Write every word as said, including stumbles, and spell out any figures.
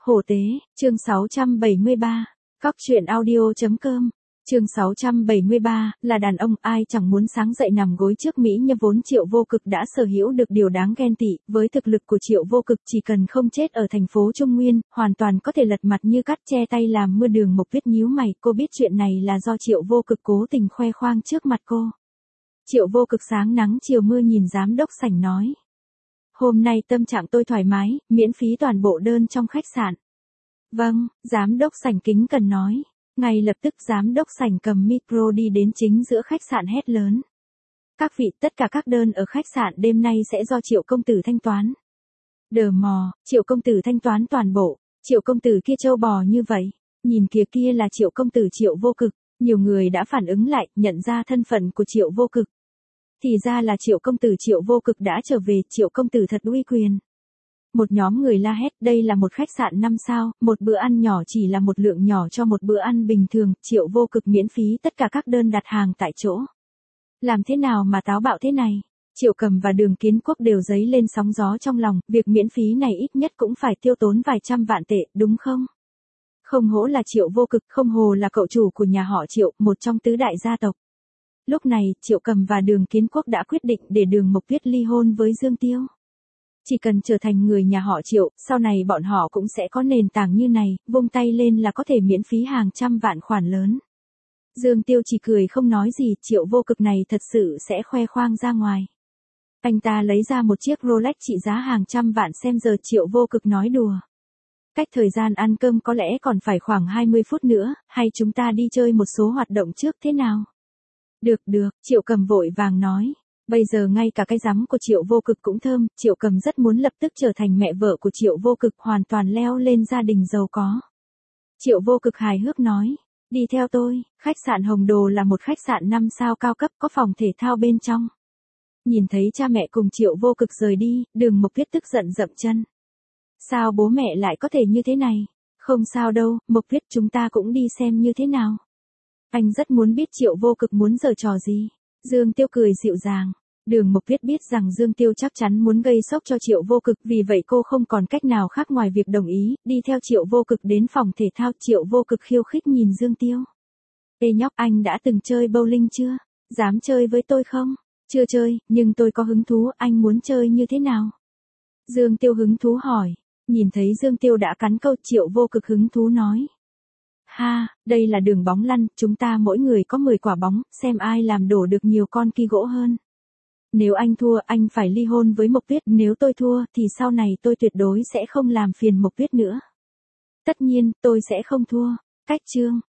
Hổ tế, chương sáu trăm bảy mươi ba, Cóc truyện audio.com, chương sáu trăm bảy mươi ba, là đàn ông ai chẳng muốn sáng dậy nằm gối trước mỹ nhân vốn Triệu Vô Cực đã sở hữu được điều đáng ghen tị, với thực lực của Triệu Vô Cực chỉ cần không chết ở thành phố Trung Nguyên, hoàn toàn có thể lật mặt như cắt che tay làm mưa. Đường Mộc Tuyết nhíu mày, cô biết chuyện này là do Triệu Vô Cực cố tình khoe khoang trước mặt cô. Triệu Vô Cực sáng nắng chiều mưa nhìn giám đốc sảnh nói. Hôm nay tâm trạng tôi thoải mái, miễn phí toàn bộ đơn trong khách sạn. Vâng, giám đốc sảnh kính cần nói. Ngay lập tức giám đốc sảnh cầm micro đi đến chính giữa khách sạn hét lớn. Các vị, tất cả các đơn ở khách sạn đêm nay sẽ do Triệu công tử thanh toán. Đờ mò, Triệu công tử thanh toán toàn bộ. Triệu công tử kia trâu bò như vậy. Nhìn kìa, kia là Triệu công tử Triệu Vô Cực. Nhiều người đã phản ứng lại, nhận ra thân phận của Triệu Vô Cực. Thì ra là Triệu công tử Triệu Vô Cực đã trở về. Triệu công tử thật uy quyền. Một nhóm người la hét, đây là một khách sạn năm sao, một bữa ăn nhỏ chỉ là một lượng nhỏ cho một bữa ăn bình thường, Triệu Vô Cực miễn phí tất cả các đơn đặt hàng tại chỗ. Làm thế nào mà táo bạo thế này? Triệu Cầm và Đường Kiến Quốc đều dấy lên sóng gió trong lòng, việc miễn phí này ít nhất cũng phải tiêu tốn vài trăm vạn tệ, đúng không? Không hổ là Triệu Vô Cực, không hồ là cậu chủ của nhà họ Triệu, một trong tứ đại gia tộc. Lúc này, Triệu Cầm và Đường Kiến Quốc đã quyết định để Đường Mộc Tuyết ly hôn với Dương Tiêu. Chỉ cần trở thành người nhà họ Triệu, sau này bọn họ cũng sẽ có nền tảng như này, vung tay lên là có thể miễn phí hàng trăm vạn khoản lớn. Dương Tiêu chỉ cười không nói gì, Triệu Vô Cực này thật sự sẽ khoe khoang ra ngoài. Anh ta lấy ra một chiếc Rolex trị giá hàng trăm vạn xem giờ. Triệu Vô Cực nói đùa. Cách thời gian ăn cơm có lẽ còn phải khoảng hai mươi phút nữa, hay chúng ta đi chơi một số hoạt động trước thế nào? Được được, Triệu Cầm vội vàng nói. Bây giờ ngay cả cái rắm của Triệu Vô Cực cũng thơm, Triệu Cầm rất muốn lập tức trở thành mẹ vợ của Triệu Vô Cực, hoàn toàn leo lên gia đình giàu có. Triệu Vô Cực hài hước nói, đi theo tôi, khách sạn Hồng Đồ là một khách sạn năm sao cao cấp có phòng thể thao bên trong. Nhìn thấy cha mẹ cùng Triệu Vô Cực rời đi, Đường Mộc Tuyết tức giận dậm chân. Sao bố mẹ lại có thể như thế này? Không sao đâu, Mộc Tuyết, chúng ta cũng đi xem như thế nào. Anh rất muốn biết Triệu Vô Cực muốn giở trò gì. Dương Tiêu cười dịu dàng. Đường Mộc Tuyết biết rằng Dương Tiêu chắc chắn muốn gây sốc cho Triệu Vô Cực, vì vậy cô không còn cách nào khác ngoài việc đồng ý, đi theo Triệu Vô Cực đến phòng thể thao. Triệu Vô Cực khiêu khích nhìn Dương Tiêu. Ê nhóc, anh đã từng chơi bowling chưa? Dám chơi với tôi không? Chưa chơi, nhưng tôi có hứng thú, anh muốn chơi như thế nào? Dương Tiêu hứng thú hỏi. Nhìn thấy Dương Tiêu đã cắn câu, Triệu Vô Cực hứng thú nói. Ha, đây là đường bóng lăn, chúng ta mỗi người có mười quả bóng, xem ai làm đổ được nhiều con ki gỗ hơn. Nếu anh thua, anh phải ly hôn với Mộc Tuyết, nếu tôi thua, thì sau này tôi tuyệt đối sẽ không làm phiền Mộc Tuyết nữa. Tất nhiên, tôi sẽ không thua. Cách chương.